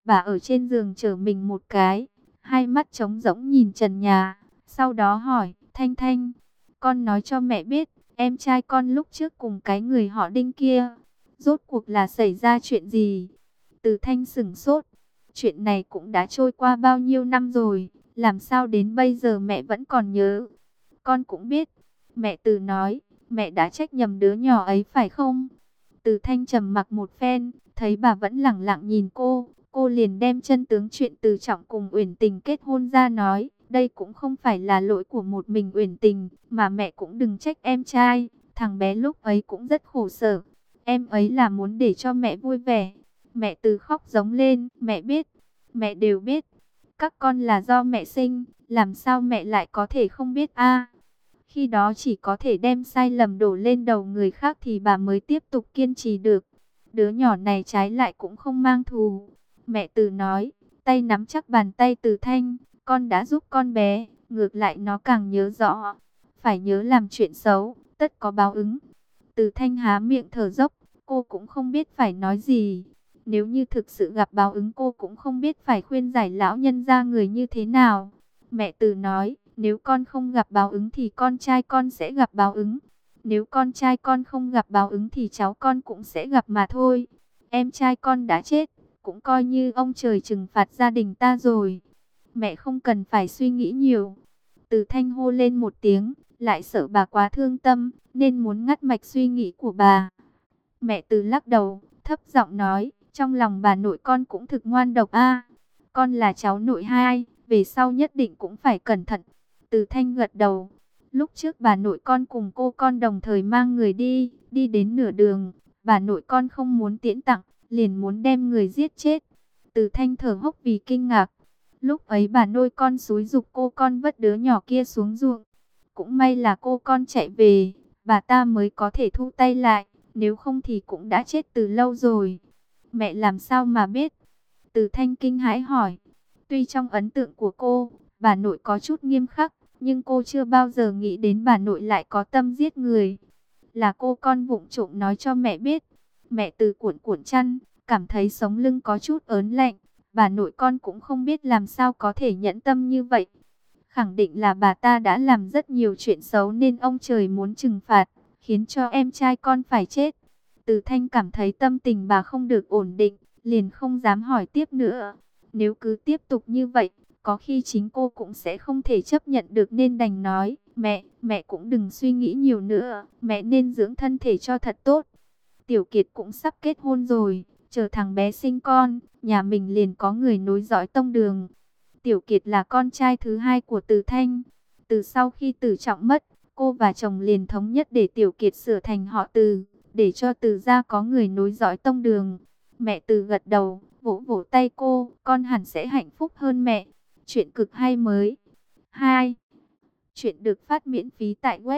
Bà ở trên giường trở mình một cái, hai mắt trống rỗng nhìn trần nhà. Sau đó hỏi, Thanh Thanh, con nói cho mẹ biết, em trai con lúc trước cùng cái người họ Đinh kia, rốt cuộc là xảy ra chuyện gì? Từ Thanh sửng sốt, chuyện này cũng đã trôi qua bao nhiêu năm rồi, làm sao đến bây giờ mẹ vẫn còn nhớ? Con cũng biết, mẹ Từ nói, mẹ đã trách nhầm đứa nhỏ ấy phải không? Từ Thanh trầm mặc một phen, thấy bà vẫn lẳng lặng nhìn cô liền đem chân tướng chuyện Từ Trọng cùng Uyển Tình kết hôn ra nói, đây cũng không phải là lỗi của một mình Uyển Tình, mà mẹ cũng đừng trách em trai, thằng bé lúc ấy cũng rất khổ sở, em ấy là muốn để cho mẹ vui vẻ. Mẹ Từ khóc giống lên, mẹ biết, mẹ đều biết, các con là do mẹ sinh, làm sao mẹ lại có thể không biết a? Khi đó chỉ có thể đem sai lầm đổ lên đầu người khác thì bà mới tiếp tục kiên trì được. Đứa nhỏ này trái lại cũng không mang thù. Mẹ Từ nói, tay nắm chắc bàn tay Từ Thanh, con đã giúp con bé, ngược lại nó càng nhớ rõ. Phải nhớ làm chuyện xấu, tất có báo ứng. Từ Thanh há miệng thở dốc, cô cũng không biết phải nói gì. Nếu như thực sự gặp báo ứng cô cũng không biết phải khuyên giải lão nhân gia người như thế nào. Mẹ Từ nói, nếu con không gặp báo ứng thì con trai con sẽ gặp báo ứng. Nếu con trai con không gặp báo ứng thì cháu con cũng sẽ gặp mà thôi. Em trai con đã chết, cũng coi như ông trời trừng phạt gia đình ta rồi. Mẹ không cần phải suy nghĩ nhiều. Từ Thanh hô lên một tiếng, lại sợ bà quá thương tâm, nên muốn ngắt mạch suy nghĩ của bà. Mẹ Từ lắc đầu, thấp giọng nói, trong lòng bà nội con cũng thực ngoan độc a. Con là cháu nội hai, về sau nhất định cũng phải cẩn thận. Từ Thanh gật đầu. Lúc trước bà nội con cùng cô con đồng thời mang người đi đến nửa đường, bà nội con không muốn tiễn tặng, liền muốn đem người giết chết. Từ Thanh thở hốc vì kinh ngạc. Lúc ấy bà nội con xúi giục cô con vứt đứa nhỏ kia xuống ruộng. Cũng may là cô con chạy về, bà ta mới có thể thu tay lại, nếu không thì cũng đã chết từ lâu rồi. Mẹ làm sao mà biết? Từ Thanh kinh hãi hỏi. Tuy trong ấn tượng của cô, bà nội có chút nghiêm khắc, nhưng cô chưa bao giờ nghĩ đến bà nội lại có tâm giết người. Là cô con vụng trộm nói cho mẹ biết. Mẹ Từ cuộn cuộn chăn, cảm thấy sống lưng có chút ớn lạnh. Bà nội con cũng không biết làm sao có thể nhẫn tâm như vậy. Khẳng định là bà ta đã làm rất nhiều chuyện xấu nên ông trời muốn trừng phạt, khiến cho em trai con phải chết. Từ Thanh cảm thấy tâm tình bà không được ổn định, liền không dám hỏi tiếp nữa. Nếu cứ tiếp tục như vậy, có khi chính cô cũng sẽ không thể chấp nhận được nên đành nói, mẹ cũng đừng suy nghĩ nhiều nữa, mẹ nên dưỡng thân thể cho thật tốt. Tiểu Kiệt cũng sắp kết hôn rồi, chờ thằng bé sinh con, nhà mình liền có người nối dõi tông đường. Tiểu Kiệt là con trai thứ hai của Từ Thanh. Từ sau khi Từ Trọng mất, cô và chồng liền thống nhất để Tiểu Kiệt sửa thành họ Từ, để cho Từ gia có người nối dõi tông đường. Mẹ Từ gật đầu, vỗ vỗ tay cô, con hẳn sẽ hạnh phúc hơn mẹ. Chuyện cực hay mới. 2. Chuyện được phát miễn phí tại web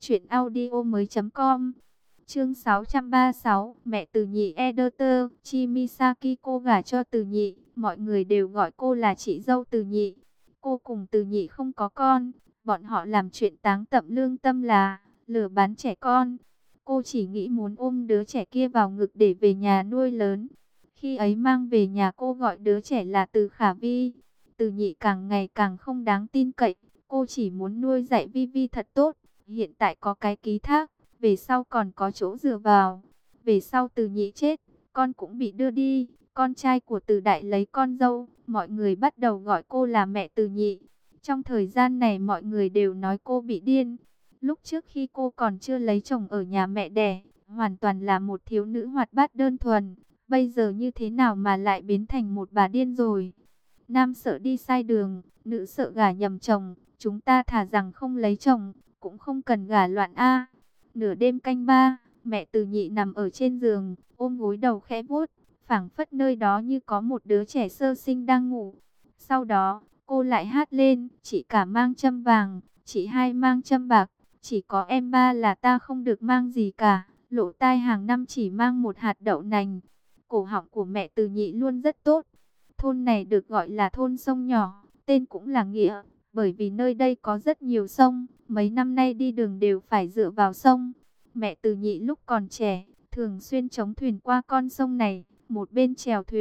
truyệnaudiomoi.com. Chương 636, mẹ Từ Nhị Editor, Chimisaki cô gả cho Từ Nhị, mọi người đều gọi cô là chị dâu Từ Nhị. Cô cùng Từ Nhị không có con, bọn họ làm chuyện táng tận lương tâm là lừa bán trẻ con. Cô chỉ nghĩ muốn ôm đứa trẻ kia vào ngực để về nhà nuôi lớn. Khi ấy mang về nhà cô gọi đứa trẻ là Từ Khả Vi. Từ Nhị càng ngày càng không đáng tin cậy, cô chỉ muốn nuôi dạy Vi Vi thật tốt, hiện tại có cái ký thác, về sau còn có chỗ dựa vào. Về sau Từ Nhị chết, con cũng bị đưa đi, con trai của Từ Đại lấy con dâu, mọi người bắt đầu gọi cô là mẹ Từ Nhị. Trong thời gian này mọi người đều nói cô bị điên. Lúc trước khi cô còn chưa lấy chồng ở nhà mẹ đẻ, hoàn toàn là một thiếu nữ hoạt bát đơn thuần. Bây giờ như thế nào mà lại biến thành một bà điên rồi? Nam sợ đi sai đường, nữ sợ gả nhầm chồng. Chúng ta thà rằng không lấy chồng, cũng không cần gả loạn a. Nửa đêm canh ba, mẹ Từ Nhị nằm ở trên giường, ôm gối đầu khẽ vuốt, phảng phất nơi đó như có một đứa trẻ sơ sinh đang ngủ. Sau đó, cô lại hát lên, chị cả mang châm vàng, chị hai mang châm bạc, chỉ có em ba là ta không được mang gì cả, lỗ tai hàng năm chỉ mang một hạt đậu nành. Cổ họng của mẹ Từ Nhị luôn rất tốt. Thôn này được gọi là thôn sông nhỏ, tên cũng là nghĩa, bởi vì nơi đây có rất nhiều sông, mấy năm nay đi đường đều phải dựa vào sông. Mẹ Từ Nhị lúc còn trẻ, thường xuyên chống thuyền qua con sông này, một bên chèo thuyền,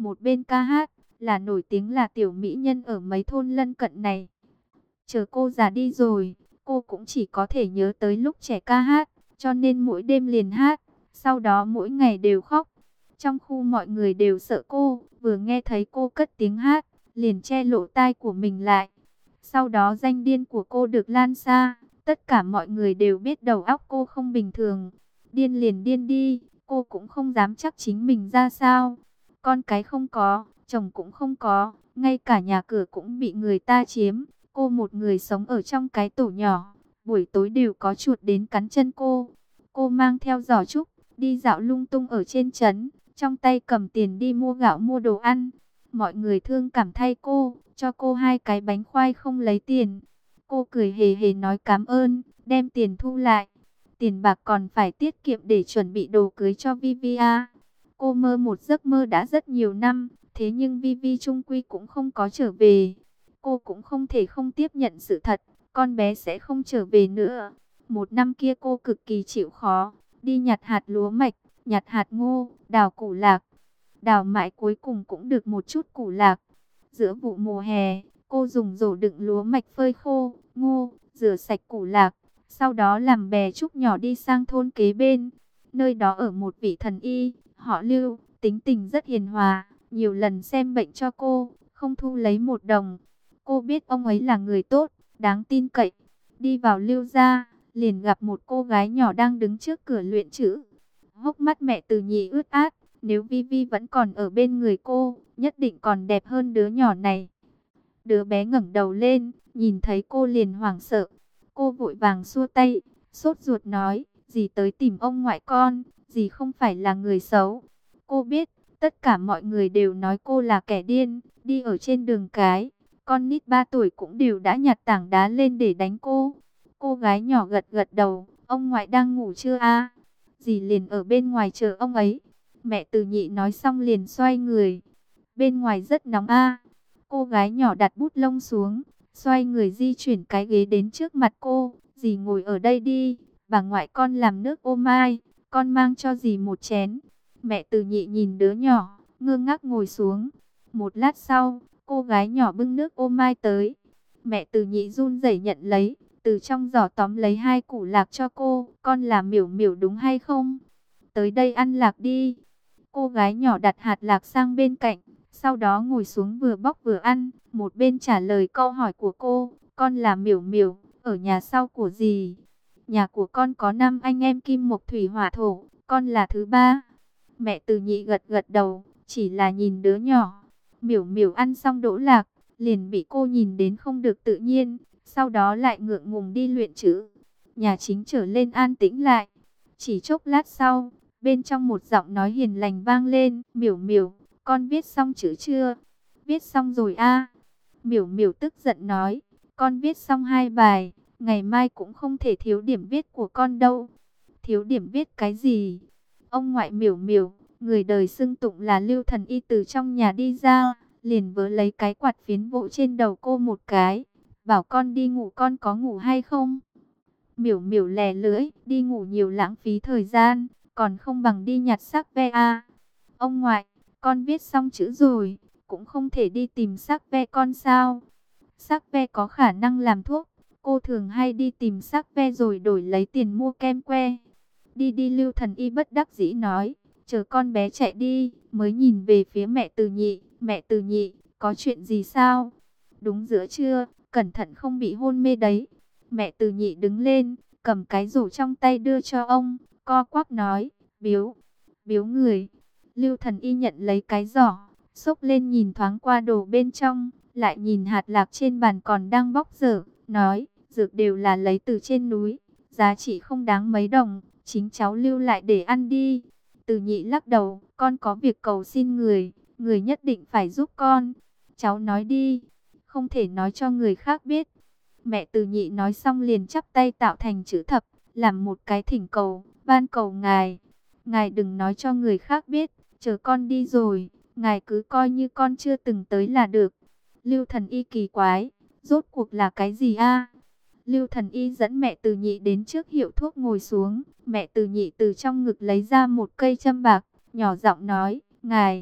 một bên ca hát, là nổi tiếng là tiểu mỹ nhân ở mấy thôn lân cận này. Chờ cô già đi rồi, cô cũng chỉ có thể nhớ tới lúc trẻ ca hát, cho nên mỗi đêm liền hát, sau đó mỗi ngày đều khóc. Trong khu mọi người đều sợ cô, vừa nghe thấy cô cất tiếng hát, liền che lỗ tai của mình lại. Sau đó danh điên của cô được lan xa, tất cả mọi người đều biết đầu óc cô không bình thường. Điên liền điên đi, cô cũng không dám chắc chính mình ra sao. Con cái không có, chồng cũng không có, ngay cả nhà cửa cũng bị người ta chiếm. Cô một người sống ở trong cái tổ nhỏ, buổi tối đều có chuột đến cắn chân cô. Cô mang theo giỏ trúc, đi dạo lung tung ở trên trấn, trong tay cầm tiền đi mua gạo mua đồ ăn. Mọi người thương cảm thay cô, cho cô 2 cái bánh khoai không lấy tiền. Cô cười hề hề nói cảm ơn, đem tiền thu lại. Tiền bạc còn phải tiết kiệm để chuẩn bị đồ cưới cho Vivia. Cô mơ một giấc mơ đã rất nhiều năm, thế nhưng Vivi chung quy cũng không có trở về. Cô cũng không thể không tiếp nhận sự thật, con bé sẽ không trở về nữa. Một năm kia cô cực kỳ chịu khó, đi nhặt hạt lúa mạch, nhặt hạt ngô, đào củ lạc. Đào mãi cuối cùng cũng được một chút củ lạc. Giữa vụ mùa hè, cô dùng rổ đựng lúa mạch phơi khô, ngô, rửa sạch củ lạc. Sau đó làm bè trúc nhỏ đi sang thôn kế bên. Nơi đó ở một vị thần y, họ Lưu, tính tình rất hiền hòa, nhiều lần xem bệnh cho cô, không thu lấy 1 đồng. Cô biết ông ấy là người tốt, đáng tin cậy. Đi vào Lưu gia, liền gặp một cô gái nhỏ đang đứng trước cửa luyện chữ. Hốc mắt mẹ Từ Nhị ướt át, nếu Vivi vẫn còn ở bên người cô, nhất định còn đẹp hơn đứa nhỏ này. Đứa bé ngẩng đầu lên, nhìn thấy cô liền hoảng sợ. Cô vội vàng xua tay, sốt ruột nói, dì tới tìm ông ngoại con, dì không phải là người xấu. Cô biết, tất cả mọi người đều nói cô là kẻ điên, đi ở trên đường cái. Con nít 3 tuổi cũng đều đã nhặt tảng đá lên để đánh cô. Cô gái nhỏ gật gật đầu, ông ngoại đang ngủ chưa a? Dì liền ở bên ngoài chờ ông ấy. Mẹ Từ Nhị nói xong liền xoay người. Bên ngoài rất nóng a. Cô gái nhỏ đặt bút lông xuống, xoay người di chuyển cái ghế đến trước mặt cô. Dì ngồi ở đây đi, bà ngoại con làm nước ô mai, con mang cho dì một chén. Mẹ Từ Nhị nhìn đứa nhỏ, ngơ ngác ngồi xuống. Một lát sau, cô gái nhỏ bưng nước ô mai tới. Mẹ Từ Nhị run rẩy nhận lấy, từ trong giỏ tóm lấy 2 củ lạc cho cô. Con là Miểu Miểu đúng hay không? Tới đây ăn lạc đi. Cô gái nhỏ đặt hạt lạc sang bên cạnh, sau đó ngồi xuống vừa bóc vừa ăn, một bên trả lời câu hỏi của cô. Con là Miểu Miểu, ở nhà sau của dì. Nhà của con có 5 anh em kim mộc thủy hỏa thổ, con là thứ 3. Mẹ Từ Nhị gật gật đầu, chỉ là nhìn đứa nhỏ. Miểu Miểu ăn xong đỗ lạc, liền bị cô nhìn đến không được tự nhiên, sau đó lại ngượng ngùng đi luyện chữ. Nhà chính trở lên an tĩnh lại. Chỉ chốc lát sau, bên trong một giọng nói hiền lành vang lên, Miểu Miểu, con viết xong chữ chưa? Viết xong rồi a. Miểu Miểu tức giận nói, con viết xong 2 bài, ngày mai cũng không thể thiếu điểm viết của con đâu. Thiếu điểm viết cái gì? Ông ngoại Miểu Miểu, người đời xưng tụng là Lưu Thần Y từ trong nhà đi ra, liền vớ lấy cái quạt phiến vỗ trên đầu cô một cái, bảo con đi ngủ, con có ngủ hay không? Miểu Miểu lè lưỡi, đi ngủ nhiều lãng phí thời gian, còn không bằng đi nhặt xác ve a. Ông ngoại, con viết xong chữ rồi, cũng không thể đi tìm xác ve con sao? Xác ve có khả năng làm thuốc, cô thường hay đi tìm xác ve rồi đổi lấy tiền mua kem que. Đi đi, Lưu Thần Y bất đắc dĩ nói, chờ con bé chạy đi, mới nhìn về phía mẹ Từ Nhị. Mẹ Từ Nhị, có chuyện gì sao? Đúng giữa trưa, cẩn thận không bị hôn mê đấy. Mẹ Từ Nhị đứng lên, cầm cái rổ trong tay đưa cho ông, co quắp nói, biếu, biếu người. Lưu Thần Y nhận lấy cái giỏ, xốc lên nhìn thoáng qua đồ bên trong, lại nhìn hạt lạc trên bàn còn đang bóc dở, nói, dược đều là lấy từ trên núi, giá trị không đáng mấy đồng, chính cháu lưu lại để ăn đi. Từ Nhị lắc đầu, con có việc cầu xin người, người nhất định phải giúp con. Cháu nói đi, không thể nói cho người khác biết. Mẹ Từ Nhị nói xong liền chắp tay tạo thành chữ thập, làm một cái thỉnh cầu, van cầu ngài. Ngài đừng nói cho người khác biết, chờ con đi rồi, ngài cứ coi như con chưa từng tới là được. Lưu Thần Y kỳ quái, rốt cuộc là cái gì a? Lưu Thần Y dẫn mẹ Từ Nhị đến trước hiệu thuốc ngồi xuống. Mẹ Từ Nhị từ trong ngực lấy ra một cây châm bạc, nhỏ giọng nói, ngài,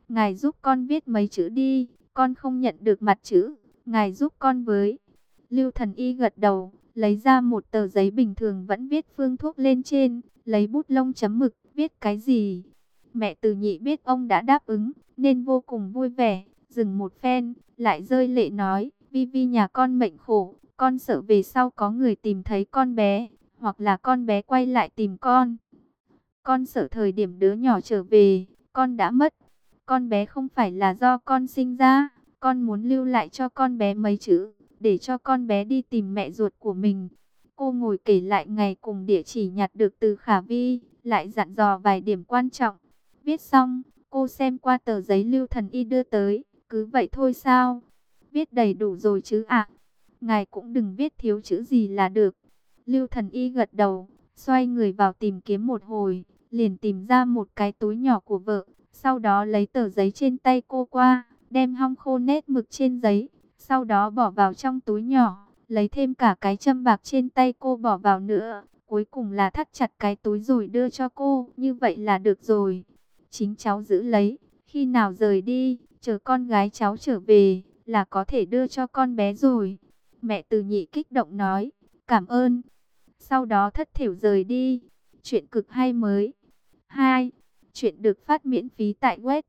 ngài giúp con viết mấy chữ đi, con không nhận được mặt chữ, ngài giúp con với. Lưu Thần Y gật đầu, lấy ra một tờ giấy bình thường vẫn viết phương thuốc lên trên, lấy bút lông chấm mực, viết cái gì. Mẹ Từ Nhị biết ông đã đáp ứng, nên vô cùng vui vẻ, dừng một phen, lại rơi lệ nói, Vi Vi nhà con mệnh khổ, con sợ về sau có người tìm thấy con bé, hoặc là con bé quay lại tìm con. Con sợ thời điểm đứa nhỏ trở về, con đã mất. Con bé không phải là do con sinh ra, con muốn lưu lại cho con bé mấy chữ, để cho con bé đi tìm mẹ ruột của mình. Cô ngồi kể lại ngày cùng địa chỉ nhặt được từ Khả Vi, lại dặn dò vài điểm quan trọng. Viết xong, cô xem qua tờ giấy Lưu Thần Y đưa tới, cứ vậy thôi sao? Viết đầy đủ rồi chứ ạ? Ngài cũng đừng viết thiếu chữ gì là được. Lưu Thần Y gật đầu, xoay người vào tìm kiếm một hồi, liền tìm ra một cái túi nhỏ của vợ. Sau đó lấy tờ giấy trên tay cô qua, đem hong khô nét mực trên giấy, sau đó bỏ vào trong túi nhỏ, lấy thêm cả cái châm bạc trên tay cô bỏ vào nữa. Cuối cùng là thắt chặt cái túi rồi đưa cho cô, như vậy là được rồi. Chính cháu giữ lấy, khi nào rời đi, chờ con gái cháu trở về, là có thể đưa cho con bé rồi. Mẹ Từ Nhị kích động nói, cảm ơn. Sau đó thất thểu rời đi. Chuyện cực hay mới. 2. Chuyện được phát miễn phí tại web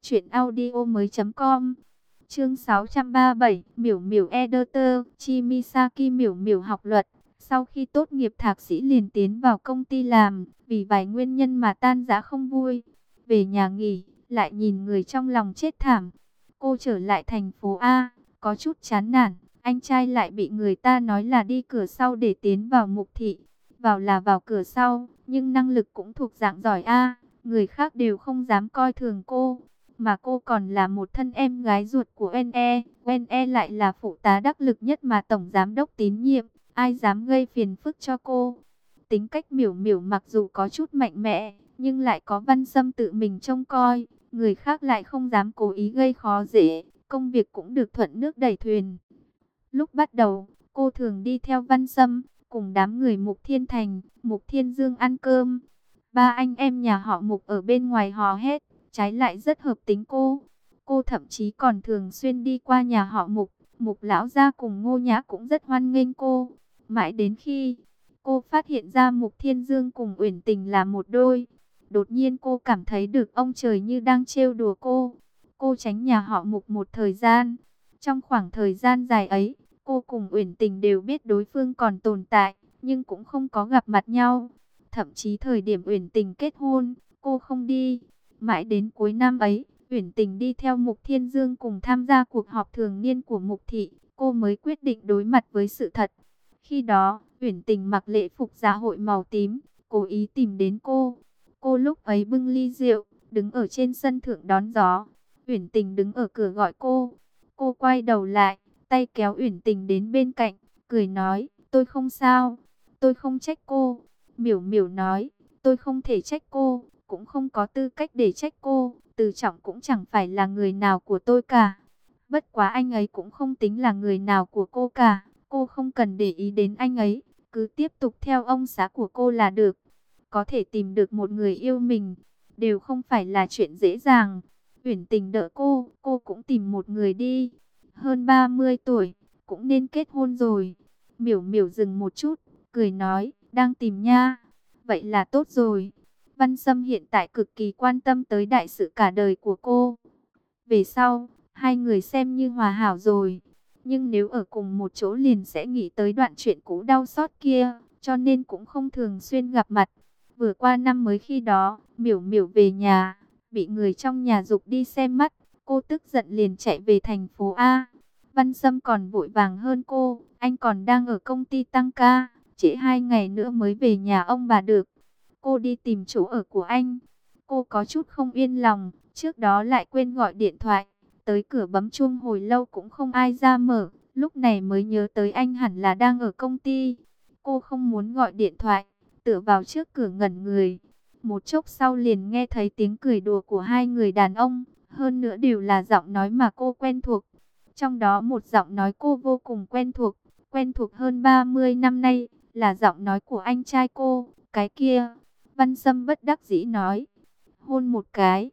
truyệnaudiomoi.com. Chương 637, Miểu Miểu Editor, Chimisaki Miểu Miểu học luật. Sau khi tốt nghiệp thạc sĩ liền tiến vào công ty làm, vì vài nguyên nhân mà tan rã không vui. Về nhà nghỉ, lại nhìn người trong lòng chết thảm. Cô trở lại thành phố A, có chút chán nản. Anh trai lại bị người ta nói là đi cửa sau để tiến vào mục thị. Vào là vào cửa sau, nhưng năng lực cũng thuộc dạng giỏi A. Người khác đều không dám coi thường cô. Mà cô còn là một thân em gái ruột của NE. NE lại là phụ tá đắc lực nhất mà Tổng Giám đốc tín nhiệm. Ai dám gây phiền phức cho cô. Tính cách Miểu Miểu mặc dù có chút mạnh mẽ, nhưng lại có Văn Sâm tự mình trông coi. Người khác lại không dám cố ý gây khó dễ. Công việc cũng được thuận nước đẩy thuyền. Lúc bắt đầu, cô thường đi theo Văn Sâm, cùng đám người Mục Thiên Thành, Mục Thiên Dương ăn cơm. Ba anh em nhà họ Mục ở bên ngoài hò hét, trái lại rất hợp tính cô. Cô thậm chí còn thường xuyên đi qua nhà họ Mục, Mục lão gia cùng Ngô Nhã cũng rất hoan nghênh cô. Mãi đến khi cô phát hiện ra Mục Thiên Dương cùng Uyển Tình là một đôi, đột nhiên cô cảm thấy được ông trời như đang trêu đùa cô. Cô tránh nhà họ Mục một thời gian. Trong khoảng thời gian dài ấy, cô cùng Uyển Tình đều biết đối phương còn tồn tại, nhưng cũng không có gặp mặt nhau. Thậm chí thời điểm Uyển Tình kết hôn, cô không đi. Mãi đến cuối năm ấy, Uyển Tình đi theo Mục Thiên Dương cùng tham gia cuộc họp thường niên của Mục thị, cô mới quyết định đối mặt với sự thật. Khi đó, Uyển Tình mặc lễ phục dạ hội màu tím, cố ý tìm đến cô. Cô lúc ấy bưng ly rượu, đứng ở trên sân thượng đón gió. Uyển Tình đứng ở cửa gọi cô. Cô quay đầu lại, tay kéo Uyển Tình đến bên cạnh, cười nói, tôi không sao, tôi không trách cô. Miểu Miểu nói, tôi không thể trách cô, cũng không có tư cách để trách cô, Từ Trọng cũng chẳng phải là người nào của tôi cả. Bất quá anh ấy cũng không tính là người nào của cô cả, cô không cần để ý đến anh ấy, cứ tiếp tục theo ông xã của cô là được. Có thể tìm được một người yêu mình, đều không phải là chuyện dễ dàng. Uyển Tình đỡ cô cũng tìm một người đi. Hơn 30 tuổi, cũng nên kết hôn rồi. Miểu Miểu dừng một chút, cười nói, đang tìm nha. Vậy là tốt rồi. Văn Sâm hiện tại cực kỳ quan tâm tới đại sự cả đời của cô. Về sau, hai người xem như hòa hảo rồi. Nhưng nếu ở cùng một chỗ liền sẽ nghĩ tới đoạn chuyện cũ đau xót kia, cho nên cũng không thường xuyên gặp mặt. Vừa qua năm mới khi đó, Miểu Miểu về nhà, bị người trong nhà giục đi xem mắt. Cô tức giận liền chạy về thành phố A. Văn Sâm còn vội vàng hơn cô, anh còn đang ở công ty tăng ca, trễ 2 ngày nữa mới về nhà ông bà được. Cô đi tìm chỗ ở của anh. Cô có chút không yên lòng, trước đó lại quên gọi điện thoại. Tới cửa bấm chuông hồi lâu cũng không ai ra mở, lúc này mới nhớ tới anh hẳn là đang ở công ty. Cô không muốn gọi điện thoại, tựa vào trước cửa ngẩn người. Một chốc sau liền nghe thấy tiếng cười đùa của hai người đàn ông, hơn nữa đều là giọng nói mà cô quen thuộc. Trong đó một giọng nói cô vô cùng quen thuộc hơn 30 năm nay, là giọng nói của anh trai cô, cái kia. Văn Sâm bất đắc dĩ nói, hôn một cái.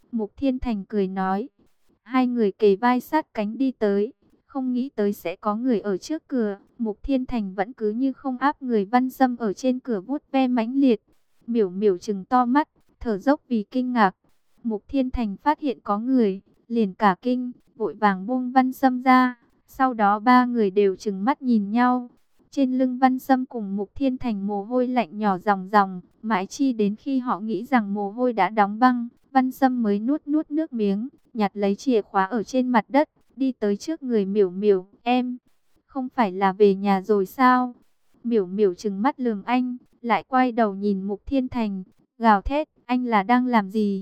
Mục Thiên Thành cười nói. Hai người kề vai sát cánh đi tới. Không nghĩ tới sẽ có người ở trước cửa. Mục Thiên Thành vẫn cứ như không áp người. Văn Sâm ở trên cửa vuốt ve mãnh liệt. Miểu miểu trừng to mắt, thở dốc vì kinh ngạc. Mục Thiên Thành phát hiện có người, liền cả kinh, vội vàng buông Văn Sâm ra. Sau đó ba người đều trừng mắt nhìn nhau. Trên lưng Văn Sâm cùng Mục Thiên Thành mồ hôi lạnh nhỏ ròng ròng, mãi chi đến khi họ nghĩ rằng mồ hôi đã đóng băng, Văn Sâm mới nuốt nuốt nước miếng, nhặt lấy chìa khóa ở trên mặt đất, đi tới trước người Miểu Miểu. Em, không phải là về nhà rồi sao? Miểu Miểu trừng mắt lườm anh, lại quay đầu nhìn Mục Thiên Thành, gào thét, anh là đang làm gì?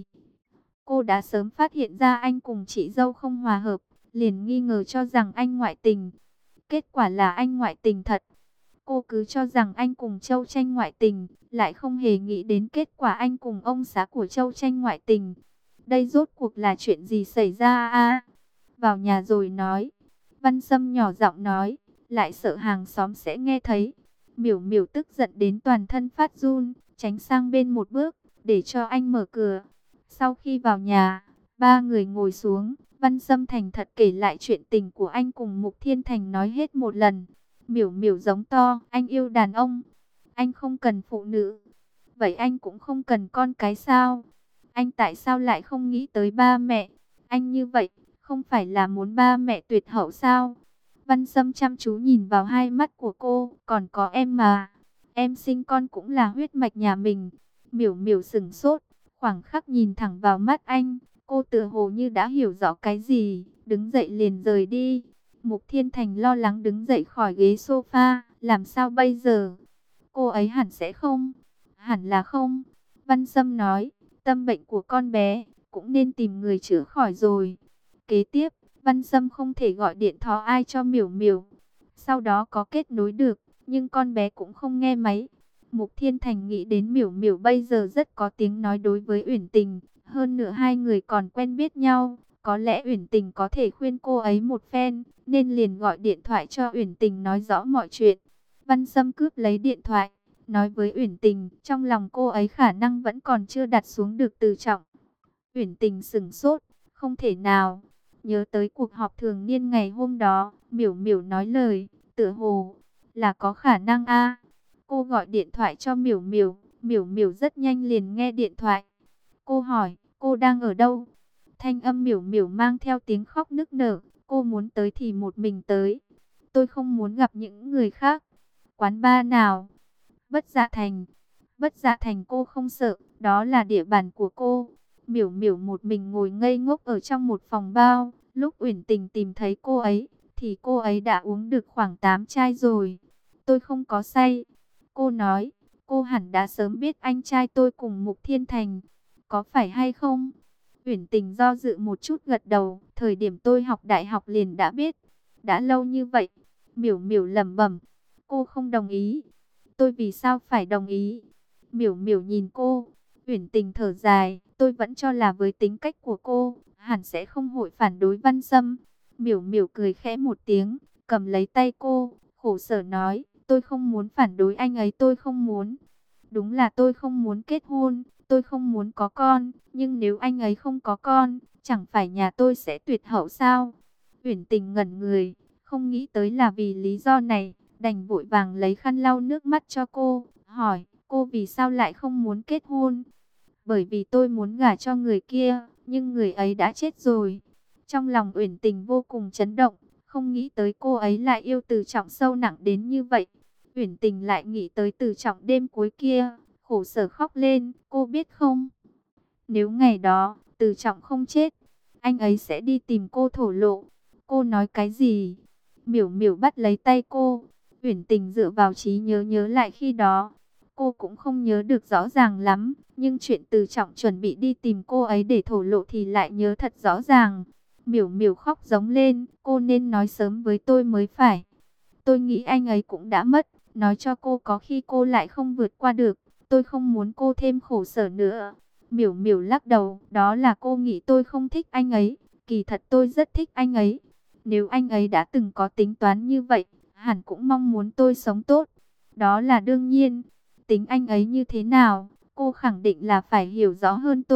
Cô đã sớm phát hiện ra anh cùng chị dâu không hòa hợp, liền nghi ngờ cho rằng anh ngoại tình. Kết quả là anh ngoại tình thật. Cô cứ cho rằng anh cùng Châu Tranh ngoại tình, lại không hề nghĩ đến kết quả anh cùng ông xã của Châu Tranh ngoại tình. Đây rốt cuộc là chuyện gì xảy ra à? Vào nhà rồi nói. Văn Sâm nhỏ giọng nói, lại sợ hàng xóm sẽ nghe thấy. Miểu Miểu tức giận đến toàn thân phát run, tránh sang bên một bước, để cho anh mở cửa. Sau khi vào nhà, ba người ngồi xuống, Văn Sâm thành thật kể lại chuyện tình của anh cùng Mục Thiên Thành nói hết một lần. Miểu Miểu giống to, anh yêu đàn ông, anh không cần phụ nữ. Vậy anh cũng không cần con cái sao? Anh tại sao lại không nghĩ tới ba mẹ? Anh như vậy, không phải là muốn ba mẹ tuyệt hậu sao? Văn Sâm chăm chú nhìn vào hai mắt của cô, còn có em mà. Em sinh con cũng là huyết mạch nhà mình. Miểu Miểu sững sốt, khoảng khắc nhìn thẳng vào mắt anh. Cô tựa hồ như đã hiểu rõ cái gì, đứng dậy liền rời đi. Mục Thiên Thành lo lắng đứng dậy khỏi ghế sofa, làm sao bây giờ? Cô ấy hẳn sẽ không. Hẳn là không. Văn Sâm nói, tâm bệnh của con bé, cũng nên tìm người chữa khỏi rồi. Kế tiếp, Văn Sâm không thể gọi điện thoại cho Miểu Miểu. Sau đó có kết nối được, nhưng con bé cũng không nghe máy. Mục Thiên Thành nghĩ đến Miểu Miểu bây giờ rất có tiếng nói đối với Uyển Tình. Hơn nữa hai người còn quen biết nhau. Có lẽ Uyển Tình có thể khuyên cô ấy một phen, nên liền gọi điện thoại cho Uyển Tình nói rõ mọi chuyện. Văn Sâm cướp lấy điện thoại, nói với Uyển Tình, trong lòng cô ấy khả năng vẫn còn chưa đặt xuống được Từ Trọng. Uyển Tình sững sốt, không thể nào. Nhớ tới cuộc họp thường niên ngày hôm đó, Miểu Miểu nói lời, tựa hồ là có khả năng a. Cô gọi điện thoại cho Miểu Miểu, Miểu Miểu rất nhanh liền nghe điện thoại. Cô hỏi, cô đang ở đâu? Thanh âm Miểu Miểu mang theo tiếng khóc nức nở, cô muốn tới thì một mình tới. Tôi không muốn gặp những người khác. Quán bar nào? Bất Dạ Thành. Bất Dạ Thành cô không sợ, đó là địa bàn của cô. Miểu Miểu một mình ngồi ngây ngốc ở trong một phòng bao. Lúc Uyển Tình tìm thấy cô ấy, thì cô ấy đã uống được khoảng 8 chai rồi. Tôi không có say. Cô nói, cô hẳn đã sớm biết anh trai tôi cùng Mục Thiên Thành. Có phải hay không? Uyển Tình do dự một chút gật đầu. Thời điểm tôi học đại học liền đã biết. Đã lâu như vậy. Miểu Miểu lẩm bẩm. Cô không đồng ý. Tôi vì sao phải đồng ý? Miểu Miểu nhìn cô. Uyển Tình thở dài. Tôi vẫn cho là với tính cách của cô, hẳn sẽ không hội phản đối Văn Sâm. Miểu Miểu cười khẽ một tiếng, cầm lấy tay cô, khổ sở nói. Tôi không muốn phản đối anh ấy, tôi không muốn. Đúng là tôi không muốn kết hôn, tôi không muốn có con. Nhưng nếu anh ấy không có con, chẳng phải nhà tôi sẽ tuyệt hậu sao? Uyển Tình ngẩn người, không nghĩ tới là vì lý do này, đành vội vàng lấy khăn lau nước mắt cho cô, hỏi, cô vì sao lại không muốn kết hôn? Bởi vì tôi muốn gả cho người kia, nhưng người ấy đã chết rồi. Trong lòng Uyển Tình vô cùng chấn động, không nghĩ tới cô ấy lại yêu Từ Trọng sâu nặng đến như vậy. Uyển Tình lại nghĩ tới Từ Trọng đêm cuối kia, khổ sở khóc lên, cô biết không? Nếu ngày đó, Từ Trọng không chết, anh ấy sẽ đi tìm cô thổ lộ. Cô nói cái gì? Miểu Miểu bắt lấy tay cô. Uyển Tình dựa vào trí nhớ nhớ lại khi đó. Cô cũng không nhớ được rõ ràng lắm, nhưng chuyện Từ Trọng chuẩn bị đi tìm cô ấy để thổ lộ thì lại nhớ thật rõ ràng. Miểu Miểu khóc giống lên, cô nên nói sớm với tôi mới phải. Tôi nghĩ anh ấy cũng đã mất, nói cho cô có khi cô lại không vượt qua được. Tôi không muốn cô thêm khổ sở nữa. Miểu Miểu lắc đầu, đó là cô nghĩ tôi không thích anh ấy. Kỳ thật tôi rất thích anh ấy. Nếu anh ấy đã từng có tính toán như vậy, hẳn cũng mong muốn tôi sống tốt. Đó là đương nhiên. Tính anh ấy như thế nào, cô khẳng định là phải hiểu rõ hơn tôi.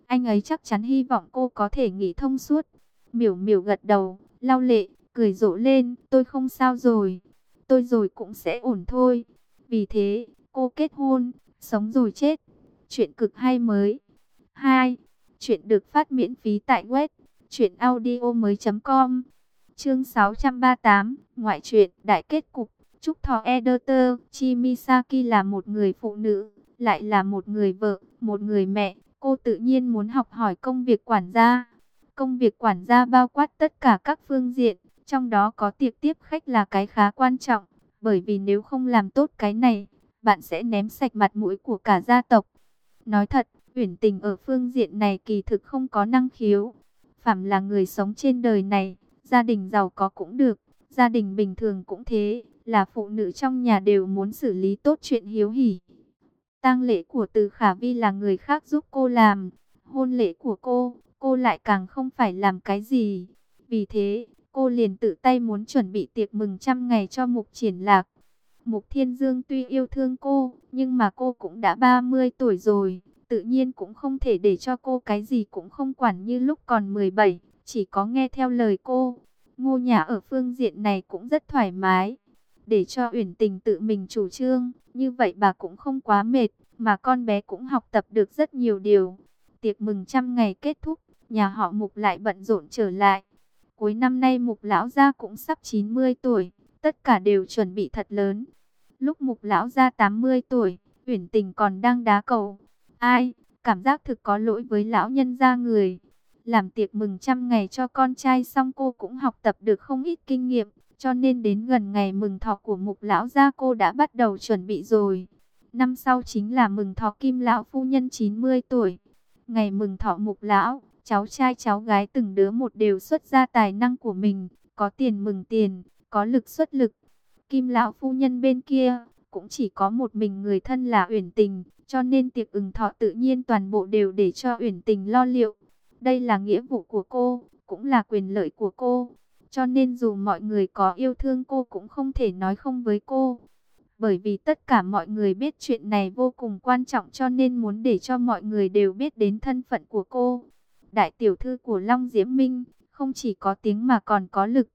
Anh ấy chắc chắn hy vọng cô có thể nghĩ thông suốt. Miểu Miểu gật đầu, lau lệ, cười rộ lên, tôi không sao rồi. Tôi rồi cũng sẽ ổn thôi. Vì thế, cô kết hôn, sống rồi chết. Chuyện cực hay mới. 2. Chuyện được phát miễn phí tại web truyệnaudiomoi.com. Chương 638, ngoại truyện, đại kết cục. Trúc Thọ Editor, Chimisaki là một người phụ nữ, lại là một người vợ, một người mẹ. Cô tự nhiên muốn học hỏi công việc quản gia. Công việc quản gia bao quát tất cả các phương diện, trong đó có tiệc tiếp khách là cái khá quan trọng. Bởi vì nếu không làm tốt cái này, bạn sẽ ném sạch mặt mũi của cả gia tộc. Nói thật, Uyển Tình ở phương diện này kỳ thực không có năng khiếu. Phàm là người sống trên đời này, gia đình giàu có cũng được, gia đình bình thường cũng thế, là phụ nữ trong nhà đều muốn xử lý tốt chuyện hiếu hỉ. Tang lễ của Từ Khả Vi là người khác giúp cô làm, hôn lễ của cô lại càng không phải làm cái gì. Vì thế, cô liền tự tay muốn chuẩn bị tiệc mừng 100 ngày cho Mục Triển Lạc. Mục Thiên Dương tuy yêu thương cô, nhưng mà cô cũng đã 30 tuổi rồi, tự nhiên cũng không thể để cho cô cái gì cũng không quản như lúc còn 17, chỉ có nghe theo lời cô. Ngô Nhã ở phương diện này cũng rất thoải mái, để cho Uyển Tình tự mình chủ trương, như vậy bà cũng không quá mệt, mà con bé cũng học tập được rất nhiều điều. Tiệc mừng 100 ngày kết thúc, nhà họ Mục lại bận rộn trở lại. Cuối năm nay Mục lão gia cũng sắp 90 tuổi, tất cả đều chuẩn bị thật lớn. Lúc Mục lão gia 80 tuổi, Uyển Tình còn đang đá cầu. Ai, cảm giác thực có lỗi với lão nhân gia người. Làm tiệc mừng 100 ngày cho con trai xong cô cũng học tập được không ít kinh nghiệm, cho nên đến gần ngày mừng thọ của Mục lão gia cô đã bắt đầu chuẩn bị rồi. Năm sau chính là mừng thọ Kim lão phu nhân 90 tuổi. Ngày mừng thọ Mục lão, cháu trai cháu gái từng đứa một đều xuất ra tài năng của mình, có tiền mừng tiền, có lực xuất lực. Kim lão phu nhân bên kia cũng chỉ có một mình người thân là Uyển Tình, cho nên tiệc mừng thọ tự nhiên toàn bộ đều để cho Uyển Tình lo liệu. Đây là nghĩa vụ của cô, cũng là quyền lợi của cô, cho nên dù mọi người có yêu thương cô cũng không thể nói không với cô. Bởi vì tất cả mọi người biết chuyện này vô cùng quan trọng, cho nên muốn để cho mọi người đều biết đến thân phận của cô. Đại tiểu thư của Long Diễm Minh, không chỉ có tiếng mà còn có lực.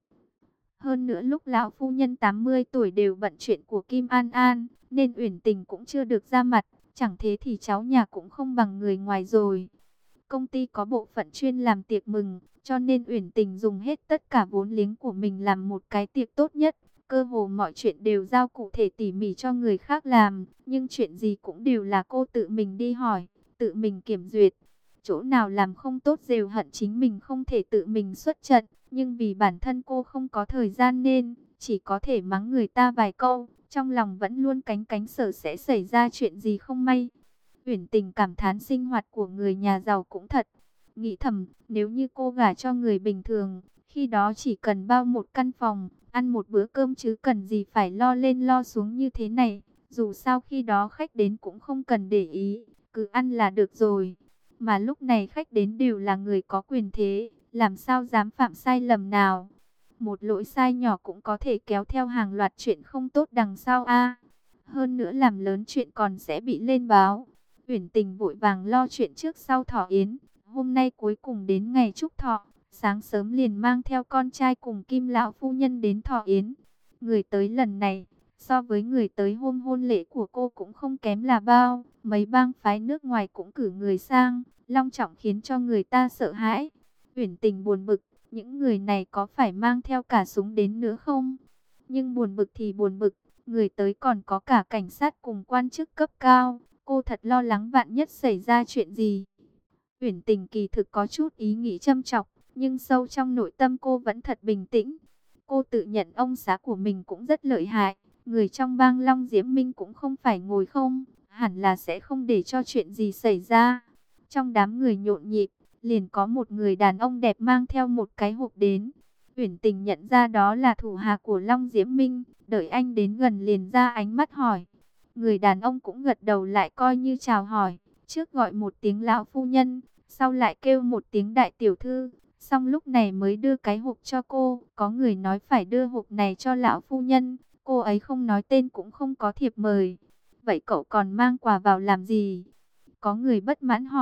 Hơn nữa lúc lão phu nhân 80 tuổi đều bận chuyện của Kim An An, nên Uyển Tình cũng chưa được ra mặt, chẳng thế thì cháu nhà cũng không bằng người ngoài rồi. Công ty có bộ phận chuyên làm tiệc mừng, cho nên Uyển Tình dùng hết tất cả vốn liếng của mình làm một cái tiệc tốt nhất. Cơ hồ mọi chuyện đều giao cụ thể tỉ mỉ cho người khác làm, nhưng chuyện gì cũng đều là cô tự mình đi hỏi, tự mình kiểm duyệt. Chỗ nào làm không tốt đều hận chính mình không thể tự mình xuất trận, nhưng vì bản thân cô không có thời gian nên chỉ có thể mắng người ta vài câu, trong lòng vẫn luôn cánh cánh sợ sẽ xảy ra chuyện gì không may. Uyển Tình cảm thán sinh hoạt của người nhà giàu cũng thật. Nghĩ thầm, nếu như cô gả cho người bình thường, khi đó chỉ cần bao một căn phòng, ăn một bữa cơm chứ cần gì phải lo lên lo xuống như thế này. Dù sao khi đó khách đến cũng không cần để ý, cứ ăn là được rồi. Mà lúc này khách đến đều là người có quyền thế, làm sao dám phạm sai lầm nào. Một lỗi sai nhỏ cũng có thể kéo theo hàng loạt chuyện không tốt đằng sau a. Hơn nữa làm lớn chuyện còn sẽ bị lên báo. Uyển Tình vội vàng lo chuyện trước sau thọ yến. Hôm nay cuối cùng đến ngày chúc thọ, sáng sớm liền mang theo con trai cùng Kim lão phu nhân đến thọ yến. Người tới lần này, so với người tới hôm hôn lễ của cô cũng không kém là bao. Mấy bang phái nước ngoài cũng cử người sang, long trọng khiến cho người ta sợ hãi. Uyển Tình buồn bực, những người này có phải mang theo cả súng đến nữa không? Nhưng buồn bực thì buồn bực, người tới còn có cả cảnh sát cùng quan chức cấp cao. Cô thật lo lắng vạn nhất xảy ra chuyện gì. Uyển Tình kỳ thực có chút ý nghĩ châm chọc, nhưng sâu trong nội tâm cô vẫn thật bình tĩnh. Cô tự nhận ông xã của mình cũng rất lợi hại, người trong bang Long Diễm Minh cũng không phải ngồi không, hẳn là sẽ không để cho chuyện gì xảy ra. Trong đám người nhộn nhịp, liền có một người đàn ông đẹp mang theo một cái hộp đến. Uyển Tình nhận ra đó là thủ hạ của Long Diễm Minh, đợi anh đến gần liền ra ánh mắt hỏi. Người đàn ông cũng gật đầu lại coi như chào hỏi, trước gọi một tiếng lão phu nhân, sau lại kêu một tiếng đại tiểu thư, xong lúc này mới đưa cái hộp cho cô. Có người nói phải đưa hộp này cho lão phu nhân, cô ấy không nói tên cũng không có thiệp mời. Vậy cậu còn mang quà vào làm gì? Có người bất mãn hỏi.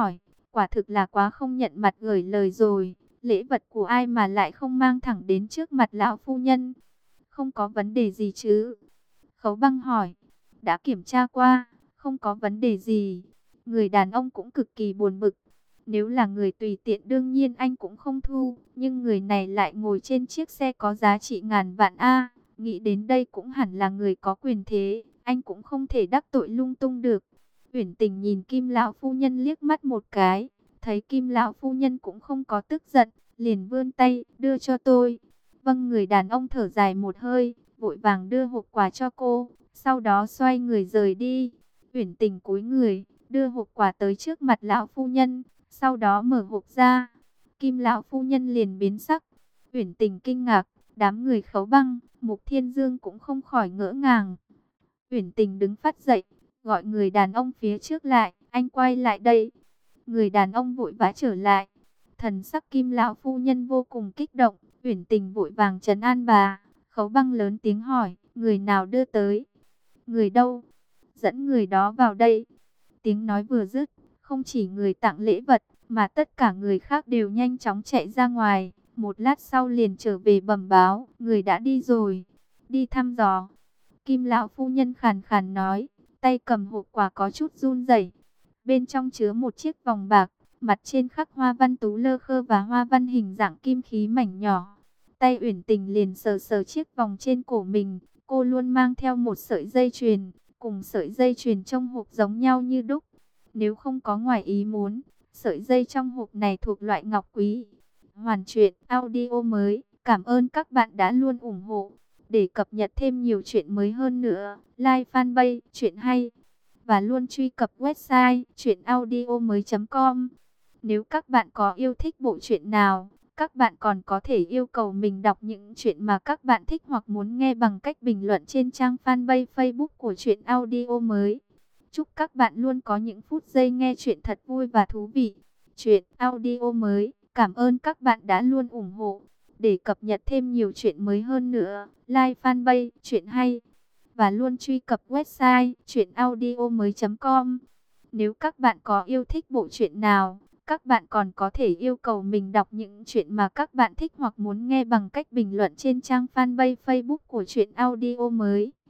quả thực là quá không nhận mặt gửi lời rồi. Lễ vật của ai mà lại không mang thẳng đến trước mặt lão phu nhân? Không có vấn đề gì chứ? Khấu Băng hỏi. Đã kiểm tra qua, không có vấn đề gì. Người đàn ông cũng cực kỳ buồn bực. Nếu là người tùy tiện đương nhiên anh cũng không thu, nhưng người này lại ngồi trên chiếc xe có giá trị ngàn vạn a. Nghĩ đến đây cũng hẳn là người có quyền thế, anh cũng không thể đắc tội lung tung được. Uyển Tình nhìn Kim lão phu nhân liếc mắt một cái, thấy Kim lão phu nhân cũng không có tức giận, liền vươn tay, đưa cho tôi. Vâng, người đàn ông thở dài một hơi, vội vàng đưa hộp quà cho cô, sau đó xoay người rời đi. Uyển Tình cúi người, đưa hộp quà tới trước mặt lão phu nhân, sau đó mở hộp ra. Kim lão phu nhân liền biến sắc. Uyển Tình kinh ngạc, đám người Khấu Băng, Mục Thiên Dương cũng không khỏi ngỡ ngàng. Uyển Tình đứng phát dậy, gọi người đàn ông phía trước lại, anh quay lại đây. Người đàn ông vội vã trở lại. Thần sắc Kim lão phu nhân vô cùng kích động, Uyển Tình vội vàng trấn an bà. Khấu Băng lớn tiếng hỏi, người nào đưa tới? Người đâu? Dẫn người đó vào đây. Tiếng nói vừa dứt, không chỉ người tặng lễ vật, mà tất cả người khác đều nhanh chóng chạy ra ngoài. Một lát sau liền trở về bẩm báo, người đã đi rồi. Đi thăm dò. Kim lão phu nhân khàn khàn nói, tay cầm hộp quà có chút run rẩy. Bên trong chứa một chiếc vòng bạc, mặt trên khắc hoa văn tú lơ khơ và hoa văn hình dạng kim khí mảnh nhỏ. Tay Uyển Tình liền sờ sờ chiếc vòng trên cổ mình, cô luôn mang theo một sợi dây chuyền, cùng sợi dây chuyền trong hộp giống nhau như đúc. Nếu không có ngoài ý muốn, sợi dây trong hộp này thuộc loại ngọc quý. Hoàn truyện audio mới, cảm ơn các bạn đã luôn ủng hộ. Để cập nhật thêm nhiều chuyện mới hơn nữa, like fanpage Chuyện Hay và luôn truy cập website chuyenaudio.com. Nếu các bạn có yêu thích bộ truyện nào, các bạn còn có thể yêu cầu mình đọc những chuyện mà các bạn thích hoặc muốn nghe bằng cách bình luận trên trang fanpage Facebook của Chuyện Audio mới. Chúc các bạn luôn có những phút giây nghe chuyện thật vui và thú vị. Chuyện Audio mới, cảm ơn các bạn đã luôn ủng hộ. Để cập nhật thêm nhiều chuyện mới hơn nữa, like fanpage Chuyện Hay và luôn truy cập website chuyenaudio.com. Nếu các bạn có yêu thích bộ truyện nào, các bạn còn có thể yêu cầu mình đọc những chuyện mà các bạn thích hoặc muốn nghe bằng cách bình luận trên trang fanpage Facebook của Chuyện Audio mới.